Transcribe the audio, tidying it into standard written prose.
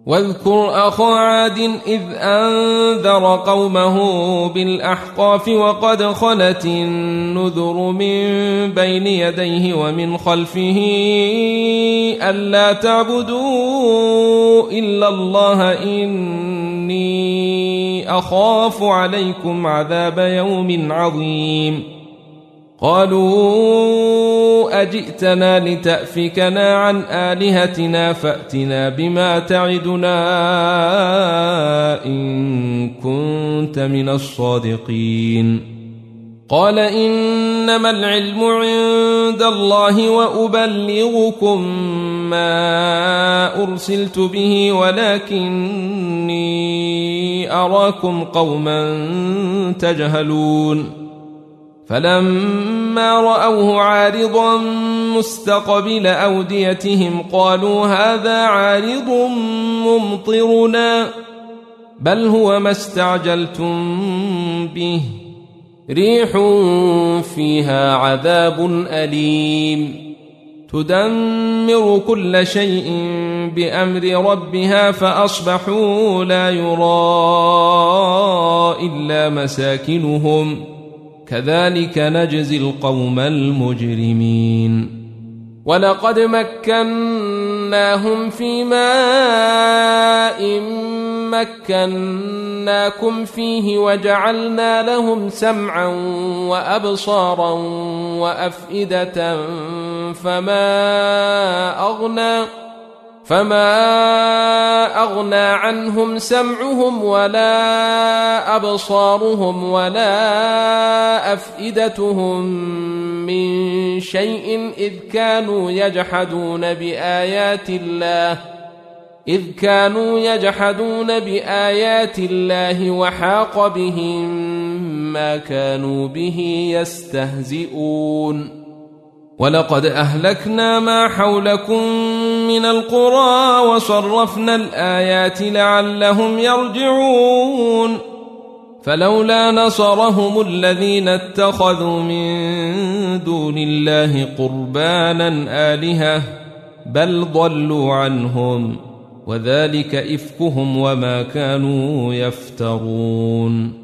واذكر أخا عاد إذ أنذر قومه بالأحقاف وقد خلت النذر من بين يديه ومن خلفه ألا تعبدوا إلا الله إني أخاف عليكم عذاب يوم عظيم قالوا أجئتنا لتأفكنا عن آلهتنا فأتنا بما تعدنا إن كنت من الصادقين قال إنما العلم عند الله وأبلغكم ما أرسلت به ولكني أراكم قوما تجهلون فلما رأوه عارضا مستقبل أوديتهم قالوا هذا عارض ممطرنا بل هو ما استعجلتم به ريح فيها عذاب أليم تدمر كل شيء بأمر ربها فأصبحوا لا يرى إلا مساكنهم كذلك نجزي القوم المجرمين ولقد مكناهم في ماء مكناكم فيه وجعلنا لهم سمعا وأبصارا وأفئدة فما أغنى عنهم سمعهم ولا أبصارهم ولا أفئدتهم من شيء إذ كانوا يجحدون بآيات الله وحاق بهم ما كانوا به يستهزئون ولقد أهلكنا ما حولكم من القرى وصرفنا الآيات لعلهم يرجعون فلولا نصرهم الذين اتخذوا من دون الله قربانا آلهة بل ضلوا عنهم وذلك إفكهم وما كانوا يفترون